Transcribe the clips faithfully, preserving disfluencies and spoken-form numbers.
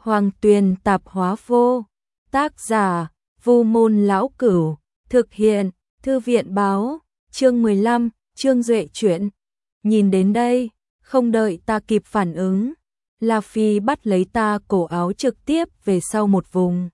Hoàng Tuyền tạp hóa vô. Tác giả, Vu Môn Lão Cửu. Thực hiện, Thư viện báo. Chương mười lăm, Trương Duệ chuyện. Nhìn đến đây, không đợi ta kịp phản ứng, La Phi bắt lấy ta cổ áo trực tiếp về sau một vùng.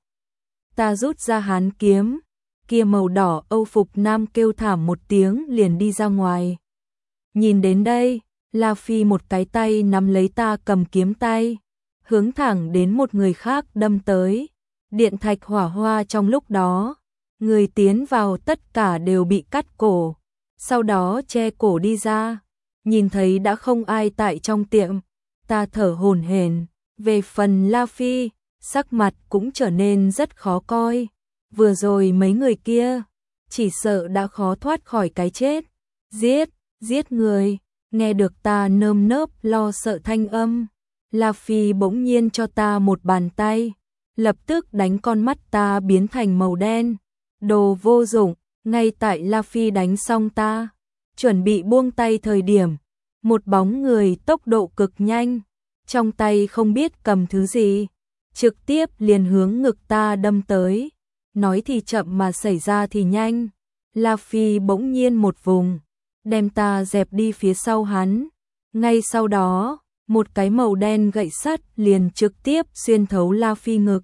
Ta rút ra hán kiếm, kia màu đỏ Âu phục nam kêu thảm một tiếng liền đi ra ngoài. Nhìn đến đây, La Phi một cái tay nắm lấy ta cầm kiếm tay, hướng thẳng đến một người khác đâm tới. Điện thạch hỏa hoa trong lúc đó, người tiến vào tất cả đều bị cắt cổ, sau đó che cổ đi ra. Nhìn thấy đã không ai tại trong tiệm, ta thở hổn hển. Về phần La Phi, sắc mặt cũng trở nên rất khó coi. Vừa rồi mấy người kia, chỉ sợ đã khó thoát khỏi cái chết. Giết, giết người, nghe được ta nơm nớp lo sợ thanh âm. La Phi bỗng nhiên cho ta một bàn tay, lập tức đánh con mắt ta biến thành màu đen. Đồ vô dụng, ngay tại La Phi đánh xong ta, chuẩn bị buông tay thời điểm, một bóng người tốc độ cực nhanh, trong tay không biết cầm thứ gì, trực tiếp liền hướng ngực ta đâm tới. Nói thì chậm mà xảy ra thì nhanh, La Phi bỗng nhiên một vùng, đem ta dẹp đi phía sau hắn. Ngay sau đó, một cái màu đen gậy sắt liền trực tiếp xuyên thấu La Phi ngực.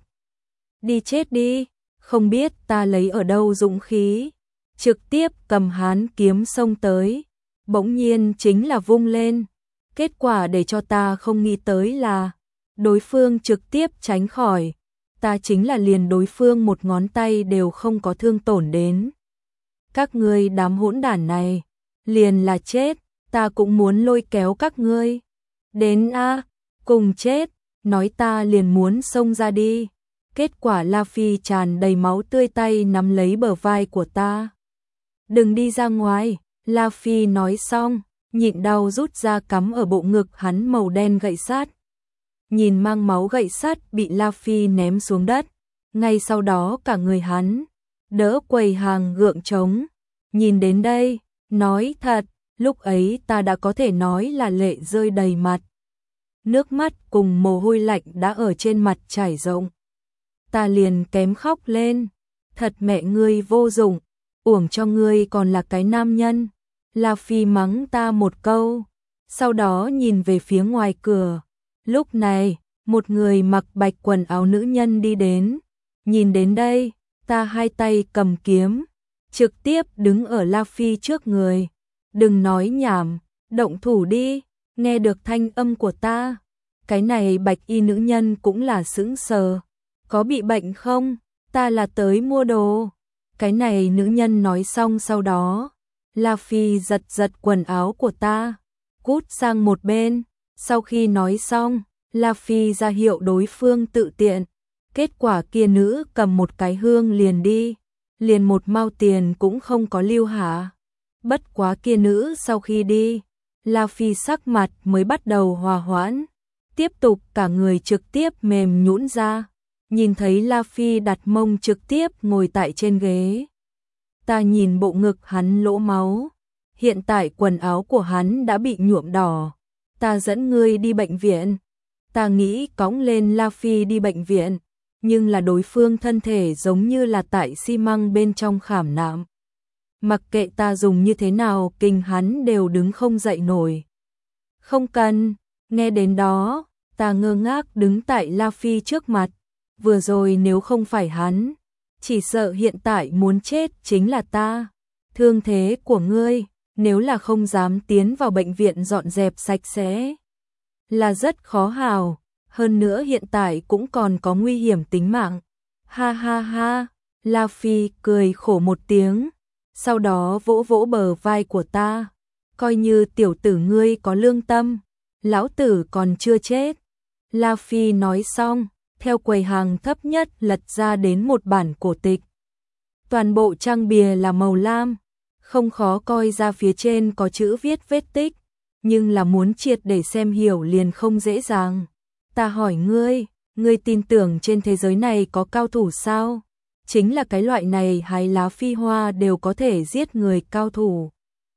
Đi chết đi, không biết ta lấy ở đâu dũng khí, trực tiếp cầm hán kiếm xông tới, bỗng nhiên chính là vung lên. Kết quả để cho ta không nghĩ tới là đối phương trực tiếp tránh khỏi, ta chính là liền đối phương một ngón tay đều không có thương tổn đến. Các ngươi đám hỗn đản này, liền là chết, ta cũng muốn lôi kéo các ngươi. Đến a, cùng chết, nói ta liền muốn xông ra đi. Kết quả La Phi tràn đầy máu tươi tay nắm lấy bờ vai của ta. Đừng đi ra ngoài, La Phi nói xong, nhịn đau rút ra cắm ở bộ ngực hắn màu đen gậy sắt. Nhìn mang máu gậy sắt bị La Phi ném xuống đất, ngay sau đó cả người hắn đỡ quầy hàng gượng trống. Nhìn đến đây, nói thật, lúc ấy ta đã có thể nói là lệ rơi đầy mặt. Nước mắt cùng mồ hôi lạnh đã ở trên mặt chảy rộng. Ta liền kém khóc lên, thật mẹ ngươi vô dụng, uổng cho ngươi còn là cái nam nhân. La Phi mắng ta một câu, sau đó nhìn về phía ngoài cửa. Lúc này, một người mặc bạch quần áo nữ nhân đi đến. Nhìn đến đây, ta hai tay cầm kiếm, trực tiếp đứng ở La Phi trước người. Đừng nói nhảm, động thủ đi. Nghe được thanh âm của ta, cái này bạch y nữ nhân cũng là sững sờ. Có bị bệnh không? Ta là tới mua đồ. Cái này nữ nhân nói xong sau đó, La Phi giật giật quần áo của ta, cút sang một bên. Sau khi nói xong, La Phi ra hiệu đối phương tự tiện. Kết quả kia nữ cầm một cái hương liền đi, liền một mao tiền cũng không có lưu hạ. Bất quá kia nữ sau khi đi, La Phi sắc mặt mới bắt đầu hòa hoãn, tiếp tục cả người trực tiếp mềm nhũn ra. Nhìn thấy La Phi đặt mông trực tiếp ngồi tại trên ghế. Ta nhìn bộ ngực hắn lỗ máu, hiện tại quần áo của hắn đã bị nhuộm đỏ. Ta dẫn ngươi đi bệnh viện. Ta nghĩ cõng lên La Phi đi bệnh viện, nhưng là đối phương thân thể giống như là tại xi măng bên trong khảm nạm. Mặc kệ ta dùng như thế nào kinh hắn đều đứng không dậy nổi. Không cần, nghe đến đó, ta ngơ ngác đứng tại La Phi trước mặt. Vừa rồi nếu không phải hắn, chỉ sợ hiện tại muốn chết chính là ta. Thương thế của ngươi, nếu là không dám tiến vào bệnh viện dọn dẹp sạch sẽ, là rất khó hào, hơn nữa hiện tại cũng còn có nguy hiểm tính mạng. Ha ha ha, La Phi cười khổ một tiếng, sau đó vỗ vỗ bờ vai của ta. Coi như tiểu tử ngươi có lương tâm, lão tử còn chưa chết. La Phi nói xong, theo quầy hàng thấp nhất lật ra đến một bản cổ tịch. Toàn bộ trang bìa là màu lam, không khó coi ra phía trên có chữ viết vết tích, nhưng là muốn triệt để xem hiểu liền không dễ dàng. Ta hỏi ngươi, ngươi tin tưởng trên thế giới này có cao thủ sao? Chính là cái loại này hái lá phi hoa đều có thể giết người cao thủ.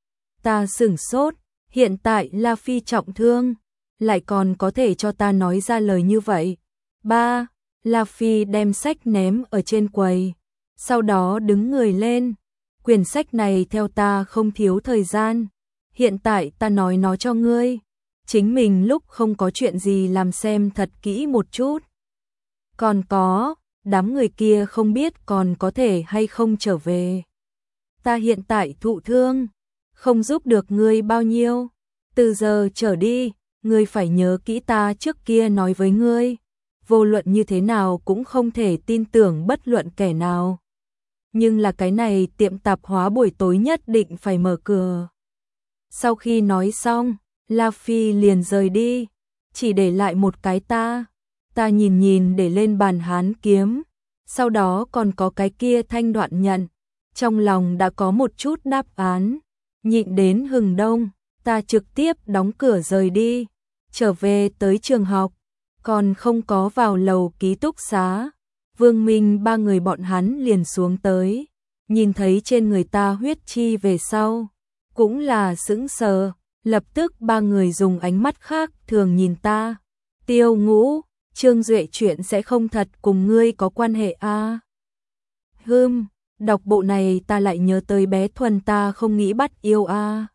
Ta sửng sốt, hiện tại La Phi trọng thương, lại còn có thể cho ta nói ra lời như vậy. Ba, La Phi đem sách ném ở trên quầy, sau đó đứng người lên. Quyển sách này theo ta không thiếu thời gian, hiện tại ta nói nó cho ngươi. Chính mình lúc không có chuyện gì làm xem thật kỹ một chút. Còn có, đám người kia không biết còn có thể hay không trở về. Ta hiện tại thụ thương, không giúp được ngươi bao nhiêu. Từ giờ trở đi, ngươi phải nhớ kỹ ta trước kia nói với ngươi. Vô luận như thế nào cũng không thể tin tưởng bất luận kẻ nào. Nhưng là cái này tiệm tạp hóa buổi tối nhất định phải mở cửa. Sau khi nói xong, La Phi liền rời đi, chỉ để lại một cái ta. Ta nhìn nhìn để lên bàn hán kiếm, sau đó còn có cái kia thanh đoạn nhận. Trong lòng đã có một chút đáp án, nhịn đến hừng đông, ta trực tiếp đóng cửa rời đi, trở về tới trường học, còn không có vào lầu ký túc xá. Vương Minh ba người bọn hắn liền xuống tới, nhìn thấy trên người ta huyết chi về sau, cũng là sững sờ, lập tức ba người dùng ánh mắt khác thường nhìn ta. Tiêu Ngũ, Trương Duệ chuyện sẽ không thật cùng ngươi có quan hệ a? À? Hừm, đọc bộ này ta lại nhớ tới bé Thuần ta không nghĩ bắt yêu a. À?